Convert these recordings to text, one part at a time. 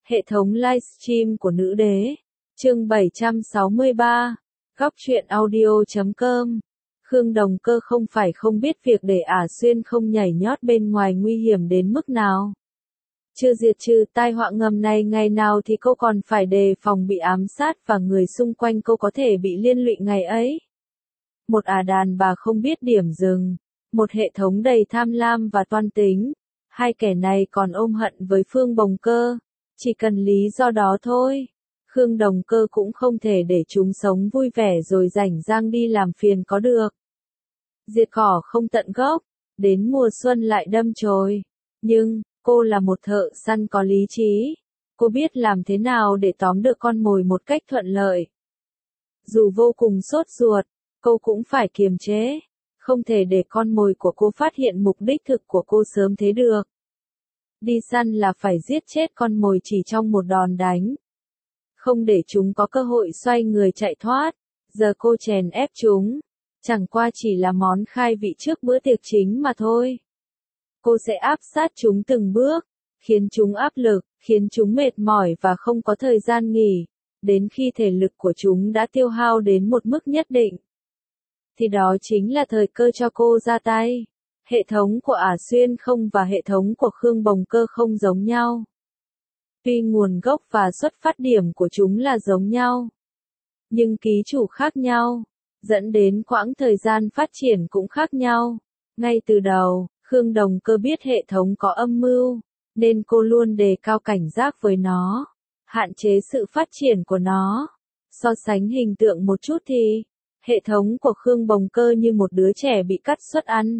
Hệ thống livestream của nữ đế. Chương 763. Góc truyện audio.com. Khương Đồng Cơ không phải không biết việc để Ả Xuyên không nhảy nhót bên ngoài nguy hiểm đến mức nào. Chưa diệt trừ tai họa ngầm này ngày nào thì cô còn phải đề phòng bị ám sát và người xung quanh cô có thể bị liên lụy ngày ấy. Một Ả đàn bà không biết điểm dừng. Một hệ thống đầy tham lam và toan tính. Hai kẻ này còn ôm hận với Phương Bồng Cơ. Chỉ cần lý do đó thôi. Khương Đồng Cơ cũng không thể để chúng sống vui vẻ rồi rảnh rang đi làm phiền có được. Diệt cỏ không tận gốc, đến mùa xuân lại đâm chồi. Nhưng, cô là một thợ săn có lý trí. Cô biết làm thế nào để tóm được con mồi một cách thuận lợi. Dù vô cùng sốt ruột, cô cũng phải kiềm chế. Không thể để con mồi của cô phát hiện mục đích thực của cô sớm thế được. Đi săn là phải giết chết con mồi chỉ trong một đòn đánh. Không để chúng có cơ hội xoay người chạy thoát. Giờ cô chèn ép chúng. Chẳng qua chỉ là món khai vị trước bữa tiệc chính mà thôi. Cô sẽ áp sát chúng từng bước, khiến chúng áp lực, khiến chúng mệt mỏi và không có thời gian nghỉ, đến khi thể lực của chúng đã tiêu hao đến một mức nhất định. Thì đó chính là thời cơ cho cô ra tay. Hệ thống của Ả Xuyên không và hệ thống của Khương Bồng Cơ không giống nhau. Tuy nguồn gốc và xuất phát điểm của chúng là giống nhau, nhưng ký chủ khác nhau, dẫn đến quãng thời gian phát triển cũng khác nhau. Ngay từ đầu, Khương Đồng Cơ biết hệ thống có âm mưu, nên cô luôn đề cao cảnh giác với nó, hạn chế sự phát triển của nó. So sánh hình tượng một chút thì, hệ thống của Khương Bồng Cơ như một đứa trẻ bị cắt suất ăn.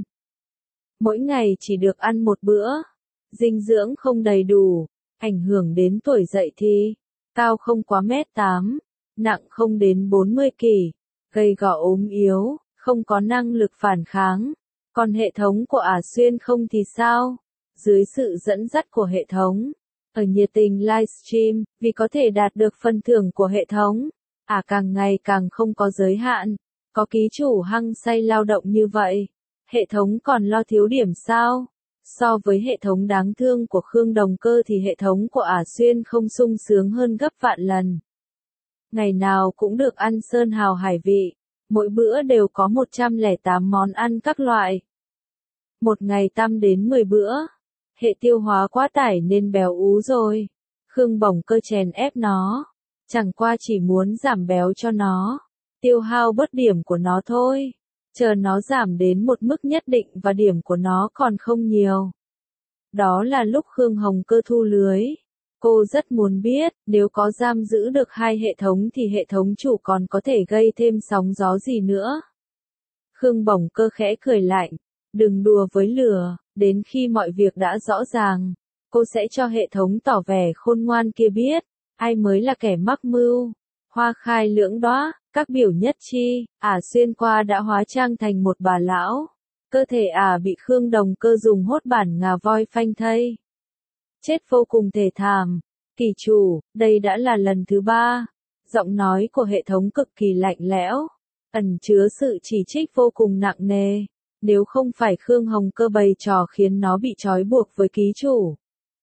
Mỗi ngày chỉ được ăn một bữa, dinh dưỡng không đầy đủ, ảnh hưởng đến tuổi dậy thì, cao không quá 1m8, nặng không đến 40 kg, gầy gò ốm yếu, không có năng lực phản kháng. Còn hệ thống của Ả Xuyên không thì sao? Dưới sự dẫn dắt của hệ thống, ở nhiệt tình livestream, vì có thể đạt được phần thưởng của hệ thống, Ả càng ngày càng không có giới hạn. Có ký chủ hăng say lao động như vậy, hệ thống còn lo thiếu điểm sao? So với hệ thống đáng thương của Khương Đồng Cơ thì hệ thống của Ả Xuyên không sung sướng hơn gấp vạn lần. Ngày nào cũng được ăn sơn hào hải vị, mỗi bữa đều có 108 món ăn các loại. Một ngày tăm đến 10 bữa, hệ tiêu hóa quá tải nên béo ú rồi. Khương Bồng Cơ chèn ép nó, chẳng qua chỉ muốn giảm béo cho nó, tiêu hao bớt điểm của nó thôi. Chờ nó giảm đến một mức nhất định và điểm của nó còn không nhiều. Đó là lúc Khương Hồng Cơ thu lưới. Cô rất muốn biết, nếu có giam giữ được hai hệ thống thì hệ thống chủ còn có thể gây thêm sóng gió gì nữa. Khương Bồng Cơ khẽ cười lạnh, đừng đùa với lửa, đến khi mọi việc đã rõ ràng, cô sẽ cho hệ thống tỏ vẻ khôn ngoan kia biết, ai mới là kẻ mắc mưu. Hoa khai lưỡng đóa, các biểu nhất chi, Ả xuyên qua đã hóa trang thành một bà lão. Cơ thể Ả bị Khương Đồng Cơ dùng hốt bản ngà voi phanh thây. Chết vô cùng thê thảm. Kỳ chủ, đây đã là lần thứ 3. Giọng nói của hệ thống cực kỳ lạnh lẽo, ẩn chứa sự chỉ trích vô cùng nặng nề. Nếu không phải Khương Hồng Cơ bày trò khiến nó bị trói buộc với ký chủ,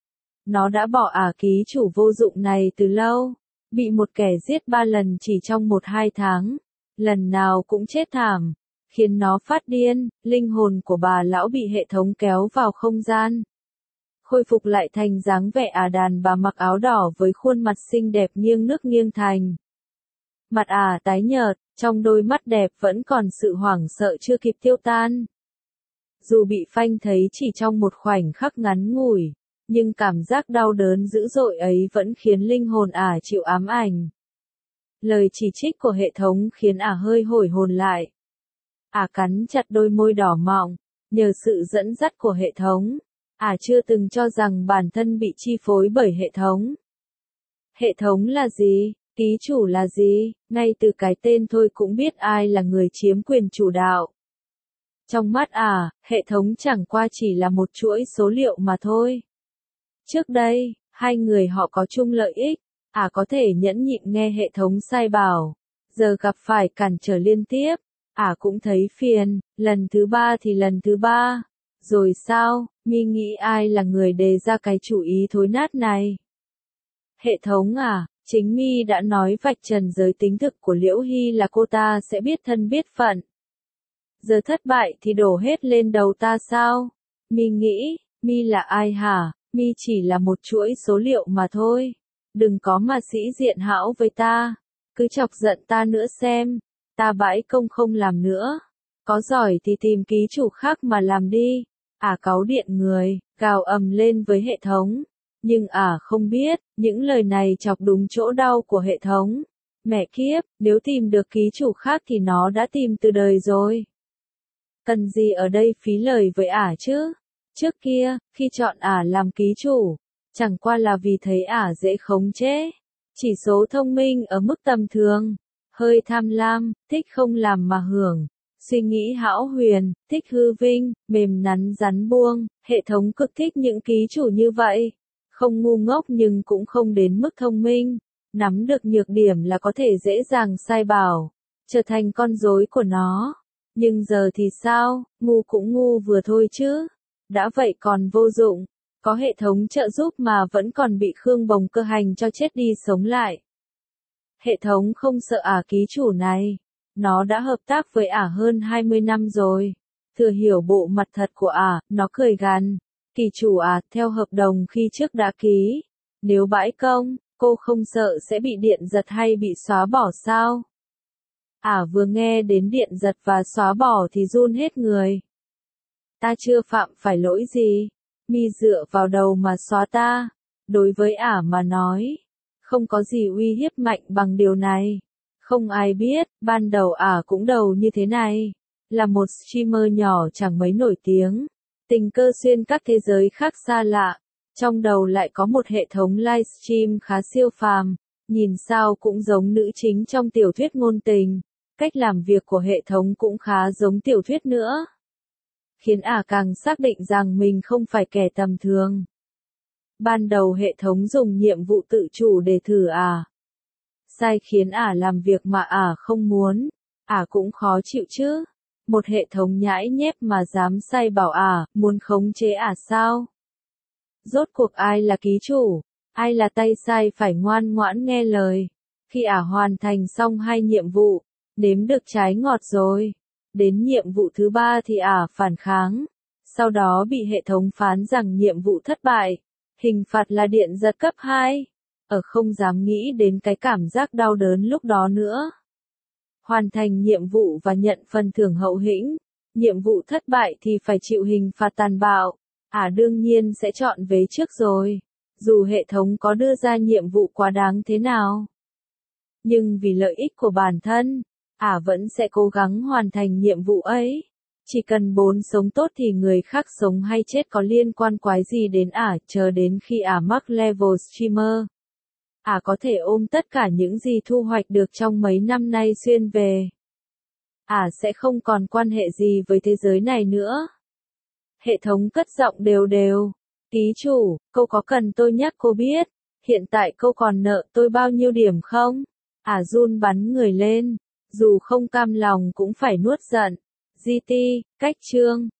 nó đã bỏ Ả ký chủ vô dụng này từ lâu. Bị một kẻ giết 3 lần chỉ trong 1-2 tháng, lần nào cũng chết thảm, khiến nó phát điên. Linh hồn của bà lão bị hệ thống kéo vào không gian, khôi phục lại thành dáng vẻ Ả đàn bà mặc áo đỏ với khuôn mặt xinh đẹp nghiêng nước nghiêng thành. Mặt Ả tái nhợt, trong đôi mắt đẹp vẫn còn sự hoảng sợ chưa kịp tiêu tan. Dù bị phanh thấy chỉ trong một khoảnh khắc ngắn ngủi, nhưng cảm giác đau đớn dữ dội ấy vẫn khiến linh hồn Ả chịu ám ảnh. Lời chỉ trích của hệ thống khiến Ả hơi hồi hồn lại. Ả cắn chặt đôi môi đỏ mọng, nhờ sự dẫn dắt của hệ thống, Ả chưa từng cho rằng bản thân bị chi phối bởi hệ thống. Hệ thống là gì? Ký chủ là gì? Ngay từ cái tên thôi cũng biết ai là người chiếm quyền chủ đạo. Trong mắt Ả, hệ thống chẳng qua chỉ là một chuỗi số liệu mà thôi. Trước đây, hai người họ có chung lợi ích, Ả có thể nhẫn nhịn nghe hệ thống sai bảo. Giờ gặp phải cản trở liên tiếp, Ả cũng thấy phiền, lần thứ 3 thì lần thứ 3. Rồi sao, mi nghĩ ai là người đề ra cái chủ ý thối nát này? Hệ thống à, chính mi đã nói vạch trần giới tính thực của Liễu Hy là cô ta sẽ biết thân biết phận. Giờ thất bại thì đổ hết lên đầu ta sao? Mi nghĩ, mi là ai hả? Mi chỉ là một chuỗi số liệu mà thôi. Đừng có mà sĩ diện hão với ta. Cứ chọc giận ta nữa xem. Ta bãi công không làm nữa. Có giỏi thì tìm ký chủ khác mà làm đi. Cáu điện người, gào ầm lên với hệ thống. Nhưng không biết, những lời này chọc đúng chỗ đau của hệ thống. Mẹ kiếp, nếu tìm được ký chủ khác thì nó đã tìm từ đời rồi. Cần gì ở đây phí lời với chứ? Trước kia, khi chọn làm ký chủ, chẳng qua là vì thấy dễ khống chế. Chỉ số thông minh ở mức tầm thường, hơi tham lam, thích không làm mà hưởng, suy nghĩ hão huyền, thích hư vinh, mềm nắn rắn buông, hệ thống cực thích những ký chủ như vậy. Không ngu ngốc nhưng cũng không đến mức thông minh, nắm được nhược điểm là có thể dễ dàng sai bảo, trở thành con rối của nó. Nhưng giờ thì sao, ngu cũng ngu vừa thôi chứ. Đã vậy còn vô dụng, có hệ thống trợ giúp mà vẫn còn bị Khương Bồng Cơ hành cho chết đi sống lại. Hệ thống không sợ ký chủ này, nó đã hợp tác với hơn 20 năm rồi. Thừa hiểu bộ mặt thật của nó cười gằn. Kỳ chủ theo hợp đồng khi trước đã ký. Nếu bãi công, cô không sợ sẽ bị điện giật hay bị xóa bỏ sao? Vừa nghe đến điện giật và xóa bỏ thì run hết người. Ta chưa phạm phải lỗi gì. Mi dựa vào đầu mà xóa ta. Đối với mà nói, không có gì uy hiếp mạnh bằng điều này. Không ai biết, ban đầu cũng đầu như thế này. Là một streamer nhỏ chẳng mấy nổi tiếng. Tình cơ xuyên các thế giới khác xa lạ. Trong đầu lại có một hệ thống livestream khá siêu phàm. Nhìn sao cũng giống nữ chính trong tiểu thuyết ngôn tình. Cách làm việc của hệ thống cũng khá giống tiểu thuyết nữa. Khiến càng xác định rằng mình không phải kẻ tầm thường. Ban đầu hệ thống dùng nhiệm vụ tự chủ để thử sai khiến làm việc mà không muốn. Cũng khó chịu chứ. Một hệ thống nhãi nhép mà dám sai bảo muốn khống chế sao? Rốt cuộc ai là ký chủ? Ai là tay sai phải ngoan ngoãn nghe lời? Khi hoàn thành xong 2 nhiệm vụ, nếm được trái ngọt rồi. Đến nhiệm vụ thứ 3 thì phản kháng. Sau đó bị hệ thống phán rằng nhiệm vụ thất bại. Hình phạt là điện giật cấp 2. Không dám nghĩ đến cái cảm giác đau đớn lúc đó nữa. Hoàn thành nhiệm vụ và nhận phần thưởng hậu hĩnh. Nhiệm vụ thất bại thì phải chịu hình phạt tàn bạo. Đương nhiên sẽ chọn vế trước rồi. Dù hệ thống có đưa ra nhiệm vụ quá đáng thế nào. Nhưng vì lợi ích của bản thân, vẫn sẽ cố gắng hoàn thành nhiệm vụ ấy. Chỉ cần sống tốt thì người khác sống hay chết có liên quan quái gì đến chờ đến khi mắc level streamer. Có thể ôm tất cả những gì thu hoạch được trong mấy năm nay xuyên về. Sẽ không còn quan hệ gì với thế giới này nữa. Hệ thống cất giọng đều đều. Ký chủ, cô có cần tôi nhắc cô biết, hiện tại cô còn nợ tôi bao nhiêu điểm không? Run bắn người lên, dù không cam lòng cũng phải nuốt giận. GT, cách chương.